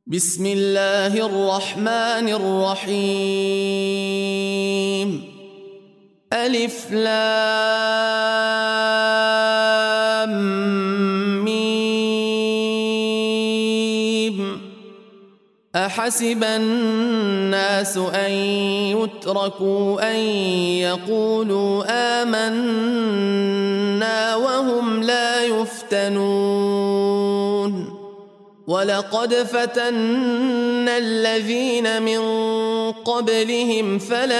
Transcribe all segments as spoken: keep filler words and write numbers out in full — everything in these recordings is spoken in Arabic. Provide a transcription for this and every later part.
بسم الله الرحمن الرحيم. ألف لام ميم. أحسب الناس أن يتركوا أن يقولوا آمنا وهم لا يفتنون. ولقد فتنا الذين من قبلهم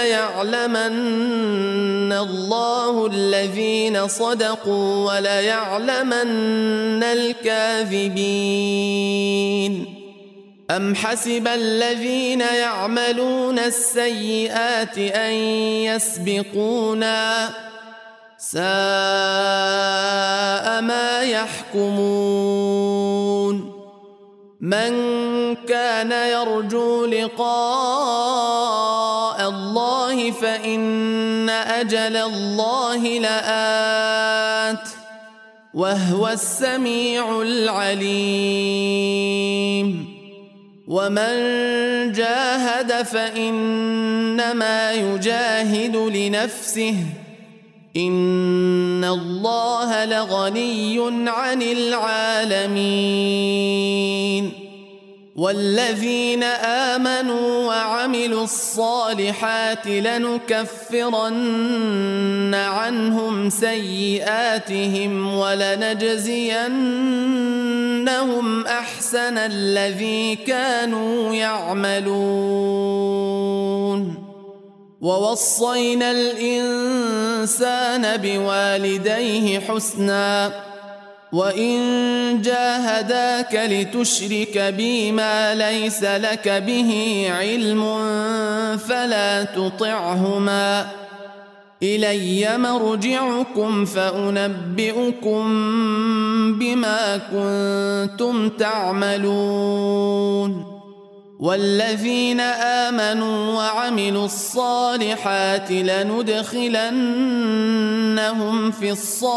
فليعلمن الله الذين صدقوا وليعلمن الكاذبين. أم حسب الذين يعملون السيئات أن يسبقونا ساء ما يحكمون. من كان يرجو لقاء الله فإن أجل الله لآت وهو السميع العليم. ومن جاهد فإنما يجاهد لنفسه إن الله لغني عن العالمين. والذين آمنوا وعملوا الصالحات لنكفرن عنهم سيئاتهم ولنجزينهم أحسن الذي كانوا يعملون. ووصينا الإنسان بوالديه حسنا وإن جاهداك لتشرك بي ما ليس لك به علم فلا تطعهما إلي مرجعكم فأنبئكم بما كنتم تعملون. والذين آمنوا وعملوا الصالحات لندخلنهم في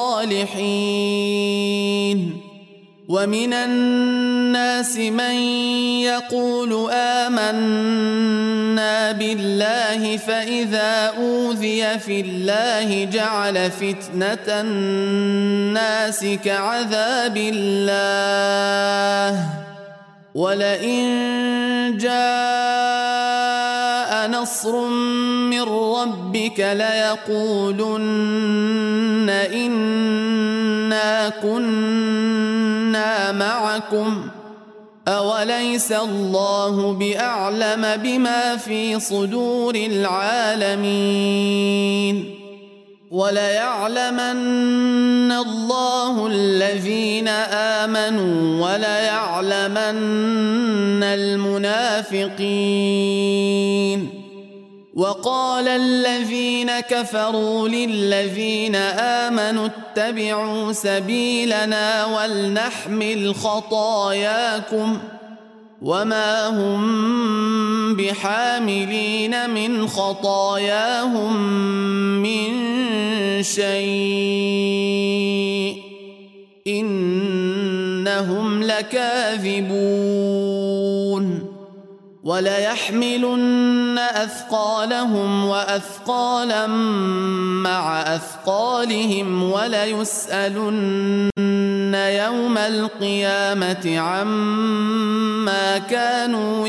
الصالحين. ومن الناس من يقول آمنا بالله فإذا أوذي في الله جعل فتنة الناس كعذاب الله ولئن جاء نصر من ربك ليقولن إنا كنا معكم أوليس الله بأعلم بما في صدور العالمين. وليعلمن الله الذين آمنوا وليعلمن المنافقين. وقال الذين كفروا للذين آمنوا اتبعوا سبيلنا ولنحمل خطاياكم وما هم بحاملين من خطاياهم من شيء إنهم لكاذبون. وليحملن أثقالهم وأثقالا مع أثقالهم وليسألن يوم القيامة عما كانوا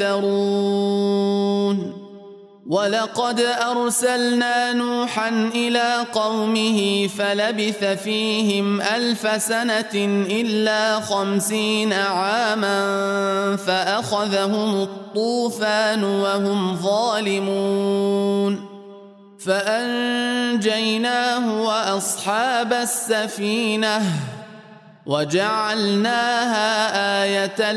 يفترون. ولقد أرسلنا نوحا إلى قومه فلبث فيهم ألف سنة إلا خمسين عاما فأخذهم الطوفان وهم ظالمون فأنجيناه وأصحاب السفينة وجعلناها آية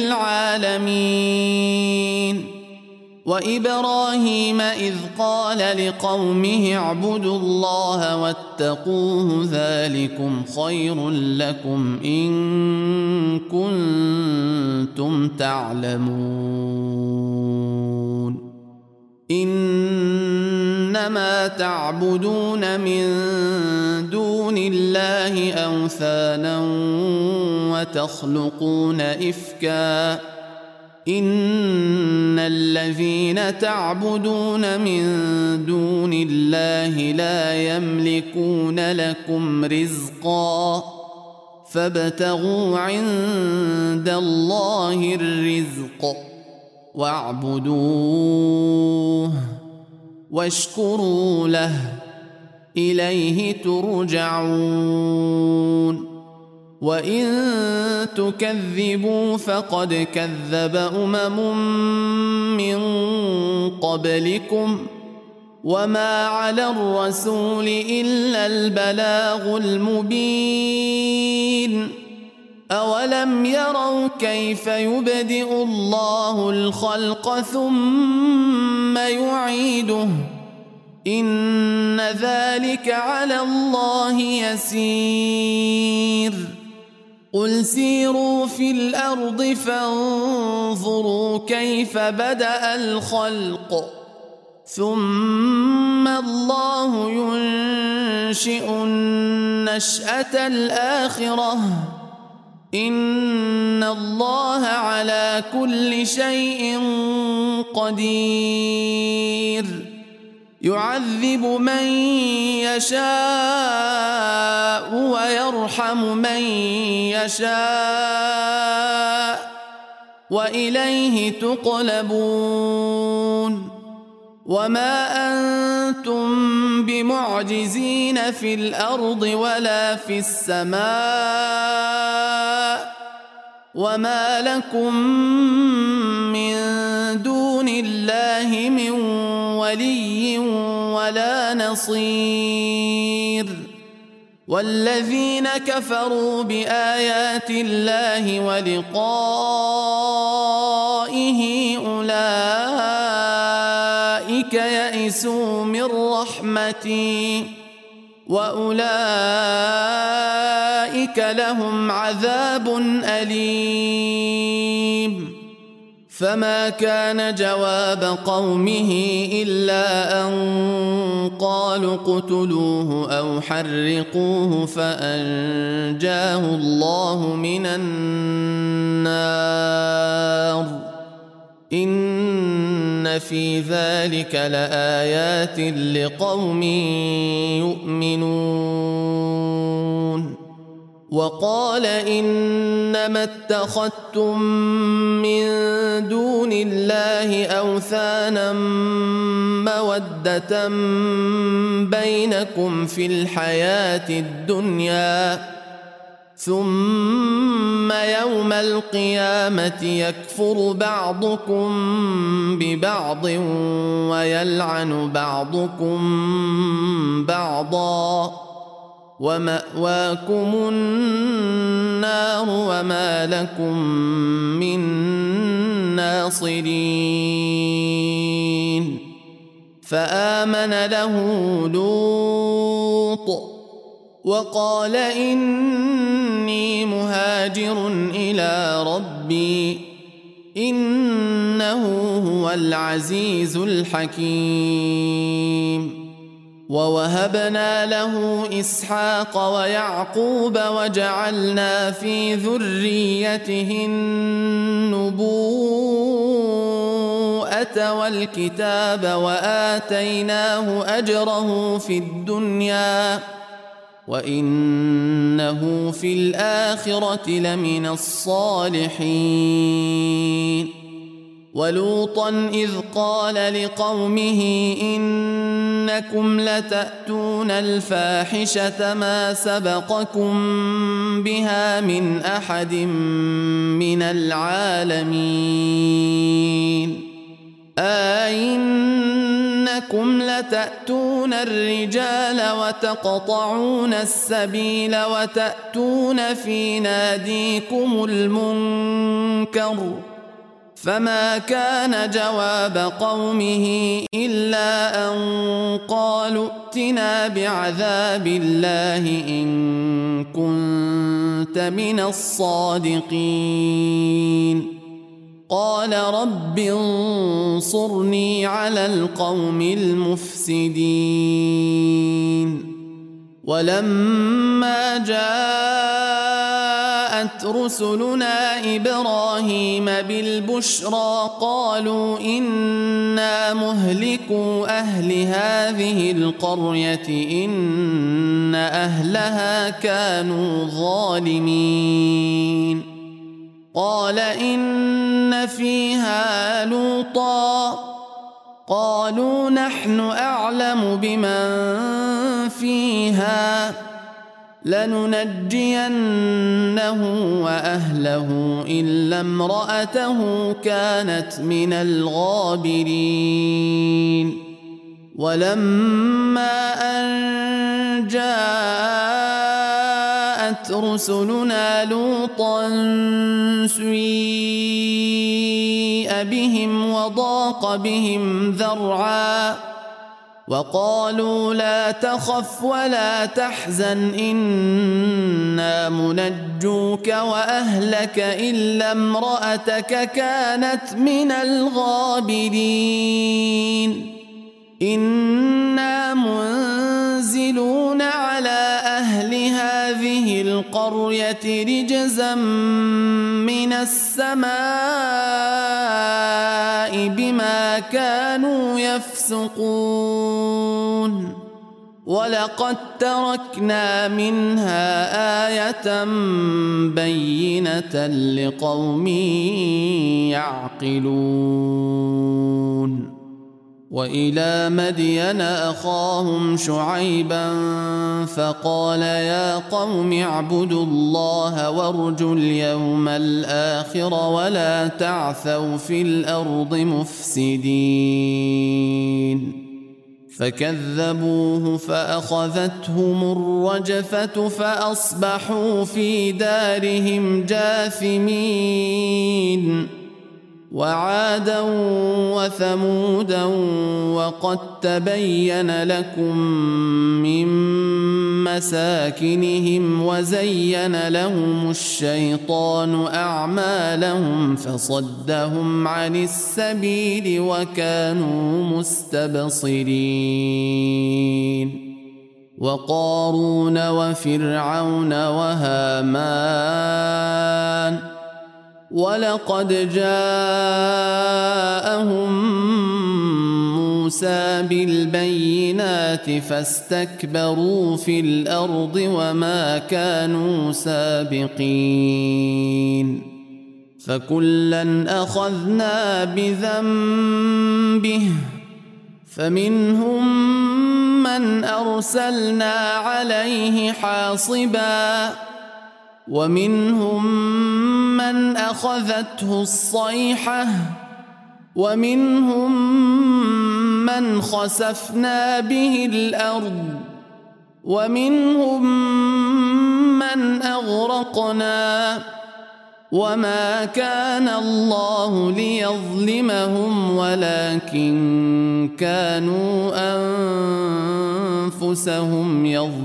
للعالمين. وإبراهيم إذ قال لقومه اعبدوا الله واتقوه ذلكم خير لكم إن كنتم تعلمون. إنما تعبدون من دون الله أوثانا وتخلقون إفكا إن الذين تعبدون من دون الله لا يملكون لكم رزقا فابتغوا عند الله الرزق واعبدوه واشكروا له إليه ترجعون وإن تكذبوا فقد كذب أمم من قبلكم وما على الرسول إلا البلاغ المبين أولم يروا كيف يبدئ الله الخلق ثم يعيده إن ذلك على الله يسير قل سيروا في الأرض فانظروا كيف بدأ الخلق ثم الله ينشئ النشأة الآخرة إن الله على كل شيء قدير يعذب من يشاء ويرحم من يشاء وإليه تقلبون وما أنتم بمعجزين في الأرض ولا في السماء وما لكم من دون الله من ولي ولا نصير والذين كفروا بآيات الله ولقائه أولئك يئسوا من رحمتي وأولئك لهم عذاب أليم فما كان جواب قومه إلا أن قالوا اقتلوه أو حرقوه فأنجاه الله من النار إن في ذلك لآيات لقوم يؤمنون وقال إنما اتخذتم من دون الله أوثانا مودة بينكم في الحياة الدنيا ثم يوم القيامة يكفر بعضكم ببعض ويلعن بعضكم بعضا ومأواكم النار وما لكم من ناصرين فآمن له لوط وقال إني مهاجر إلى ربي إنه هو العزيز الحكيم ووهبنا له إسحاق ويعقوب وجعلنا في ذريته النبوءة والكتاب وآتيناه أجره في الدنيا وإنه في الآخرة لمن الصالحين ولوطا إذ قال لقومه إنكم لتأتون الفاحشة ما سبقكم بها من أحد من العالمين أئنكم لتأتون الرجال وتقطعون السبيل وتأتون في ناديكم المنكر فما كان جواب قومه إلا أن قالوا ائتنا بعذاب الله إن كنت من الصادقين قال رب انصرني على القوم المفسدين ولما جاءت جاءت رسلنا إبراهيم بالبشرى قالوا إنا مهلكو أهل هذه القرية إن أهلها كانوا ظالمين قال إن فيها لوطا قالوا نحن أعلم بمن فيها لننجينه وأهله إلا امرأته كانت من الغابرين ولما أن جاءت رسلنا لوطا سيء بهم وضاق بهم ذرعا وقالوا لا تخف ولا تحزن إنا منجوك وأهلك إلا امرأتك كانت من الغابرين إنا منزلون على أهل هذه القرية رجزا من السماء بما كانوا يفسقون ولقد تركنا منها آية بينة لقوم يعقلون وإلى مدين أخاهم شعيبا فقال يا قوم اعبدوا الله وارجوا اليوم الآخر ولا تعثوا في الأرض مفسدين فكذبوه فأخذتهم الرجفة فأصبحوا في دارهم جاثمين وعادا وثمودا وقد تبين لكم من مساكنهم وزين لهم الشيطان أعمالهم فصدهم عن السبيل وكانوا مستبصرين وقارون وفرعون وهامان ولقد جاءهم موسى بالبينات فاستكبروا في الأرض وما كانوا سابقين فكلا أخذنا بذنبه فمنهم من أرسلنا عليه حاصبا ومنهم من أخذته الصيحة ومنهم من خسفنا به الأرض ومنهم من أغرقنا وما كان الله ليظلمهم ولكن كانوا أنفسهم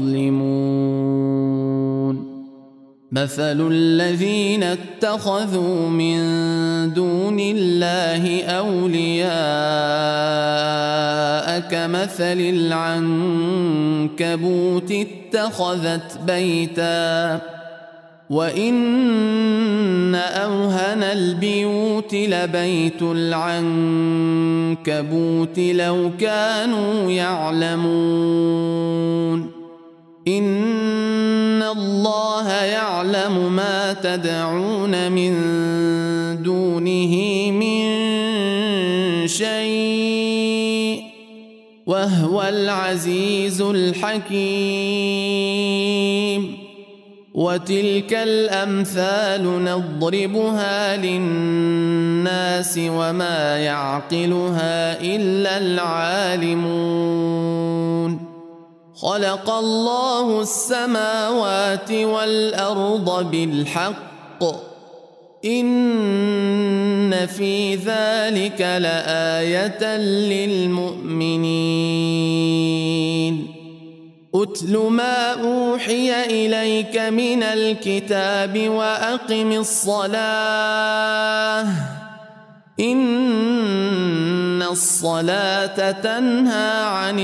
يظلمون مثل الذين اتخذوا من دون الله أولياء كمثل العنكبوت اتخذت بيتا وإن أوهن البيوت لبيت العنكبوت لو كانوا يعلمون إن الله يعلم ما تدعون من دونه من شيء وهو العزيز الحكيم وتلك الأمثال نضربها للناس وما يعقلها إلا العالمون خلق الله السماوات والأرض بالحق إن في ذلك لآية للمؤمنين أتل ما أوحي إليك من الكتاب وأقم الصلاة إن الصلاة تنهى عن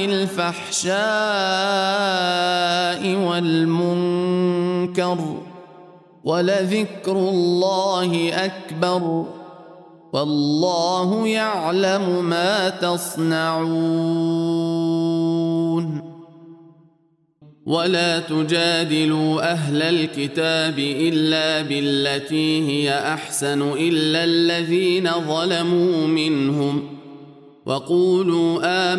الفحشاء والمنكر ولذكر الله أكبر والله يعلم ما تصنعون. ولا تجادلوا أهل الكتاب إلا بالتي هي أحسن إلا الذين ظلموا منهم، وقولوا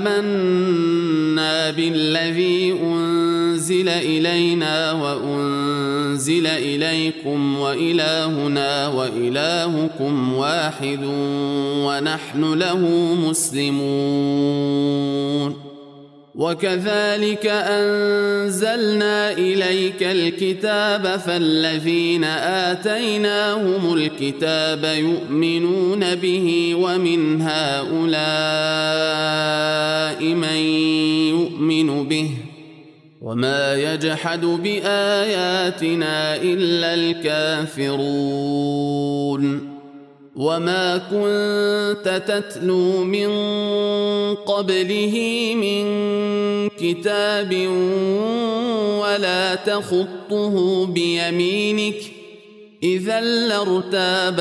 آمنا بالذي أنزل إلينا وأنزل إليكم وإلهنا وإلهكم واحد ونحن له مسلمون. وكذلك أنزلنا إليك الكتاب فالذين آتيناهم الكتاب يؤمنون به ومن هؤلاء من يؤمن به وما يجحد بآياتنا إلا الكافرون. وما كنت تتلو من قبله من كتاب ولا تخطه بيمينك إذا لارتاب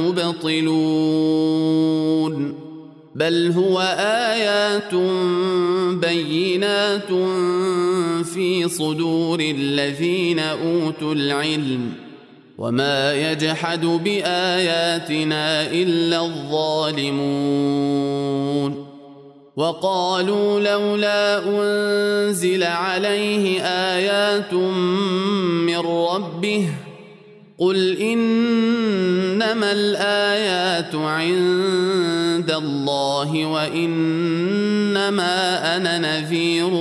المبطلون. بل هو آيات بينات في صدور الذين أوتوا العلم وما يجحد بآياتنا إلا الظالمون. وقالوا لولا أنزل عليه آيات من ربه قل إنما الآيات عند الله وإنما أنا نذير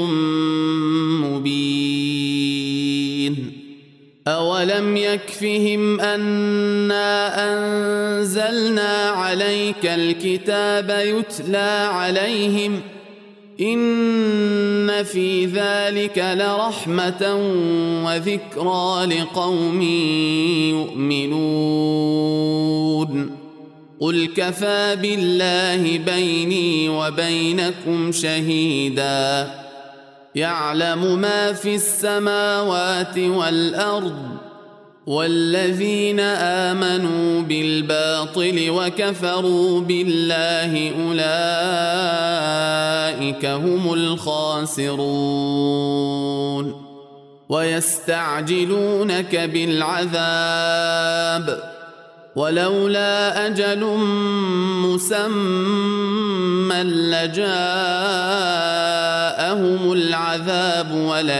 مبين. أولم يكفهم أنا أنزلنا عليك الكتاب يتلى عليهم إن في ذلك لرحمة وذكرى لقوم يؤمنون. قل كفى بالله بيني وبينكم شهيدا يعلم ما في السماوات والأرض والذين آمنوا بالباطل وكفروا بالله أولئك هم الخاسرون. ويستعجلونك بالعذاب ولولا أجل مسمى لجاءهم العذاب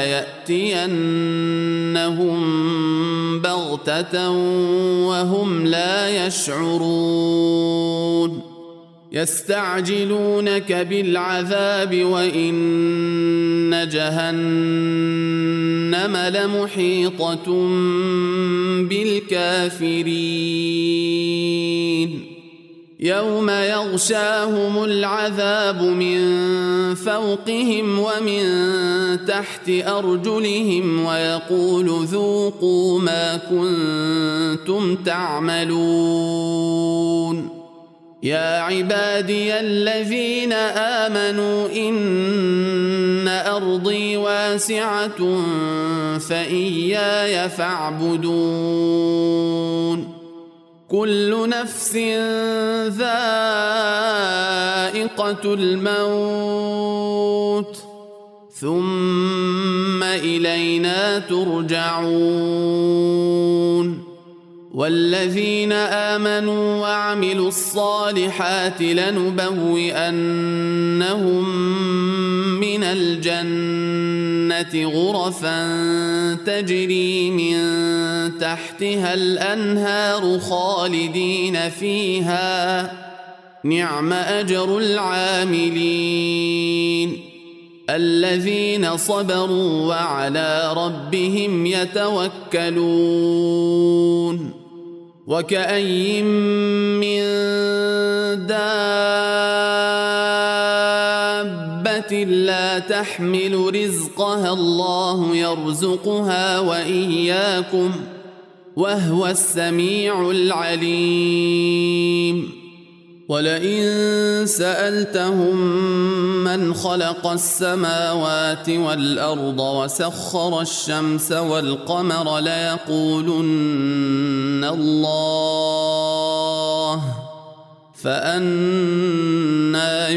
وليأتينهم بغتة وهم لا يشعرون. يستعجلونك بالعذاب وإن جهنم لمحيطة بالكافرين. يوم يغشاهم العذاب من فوقهم ومن تحت أرجلهم ويقول ذوقوا ما كنتم تعملون. يا عبادي الذين آمنوا إن أرضي واسعة فإياي فاعبدون. كل نفس ذائقة الموت ثم إلينا ترجعون. والذين آمنوا وعملوا الصالحات لنبوئنهم من الجنة غرفا تجري من تحتها الأنهار خالدين فيها نعم أجر العاملين الذين صبروا وعلى ربهم يتوكلون. وكأي من دابة لا تحمل رزقها الله يرزقها وإياكم وهو السميع العليم. ولئن سألتهم من خلق السماوات والأرض وسخر الشمس والقمر ليقولن الله فأنى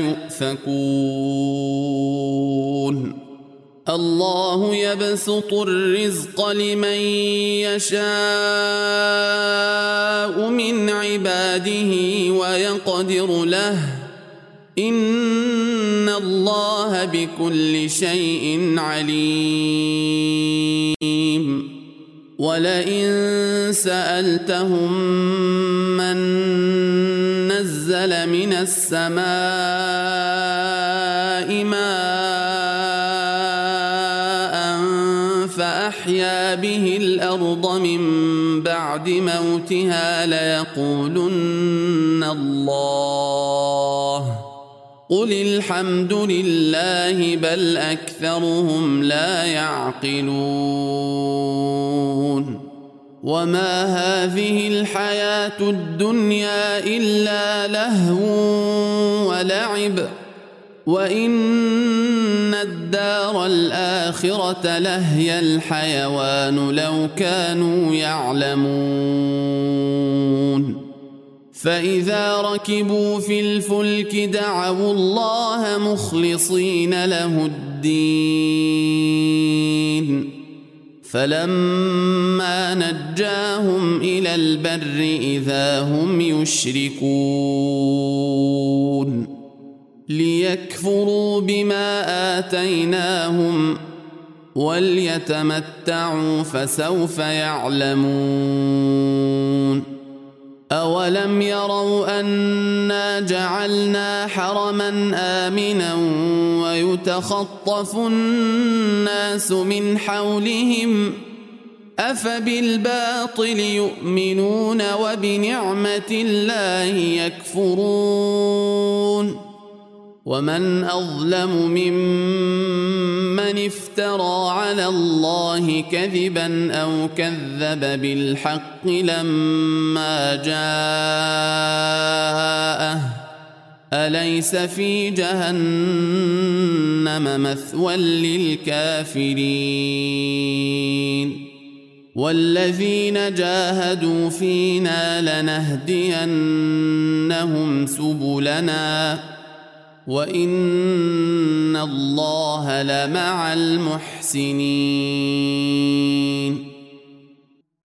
يؤفكون الله يبسط الرزق لمن يشاء من عباده ويقدر له إن الله بكل شيء عليم ولئن سألتهم من نزل من السماء ماء فأحيا به الأرض من بعد موتها ليقولن الله قل الحمد لله بل أكثرهم لا يعقلون وما هذه الحياة الدنيا إلا لهو ولعب وإن الدار الآخرة لهي الحيوان لو كانوا يعلمون فإذا ركبوا في الفلك دعوا الله مخلصين له الدين فلما نجاهم إلى البر إذا هم يشركون ليكفروا بما آتيناهم وليتمتعوا فسوف يعلمون أولم يروا أنا جعلنا حرما آمنا ويتخطف الناس من حولهم أفبالباطل يؤمنون وبنعمة الله يكفرون ومن أظلم ممن افترى على الله كذبا أو كذب بالحق لما جاءه أليس في جهنم مثوى للكافرين والذين جاهدوا فينا لنهدينهم سبلنا وإن الله لمع المحسنين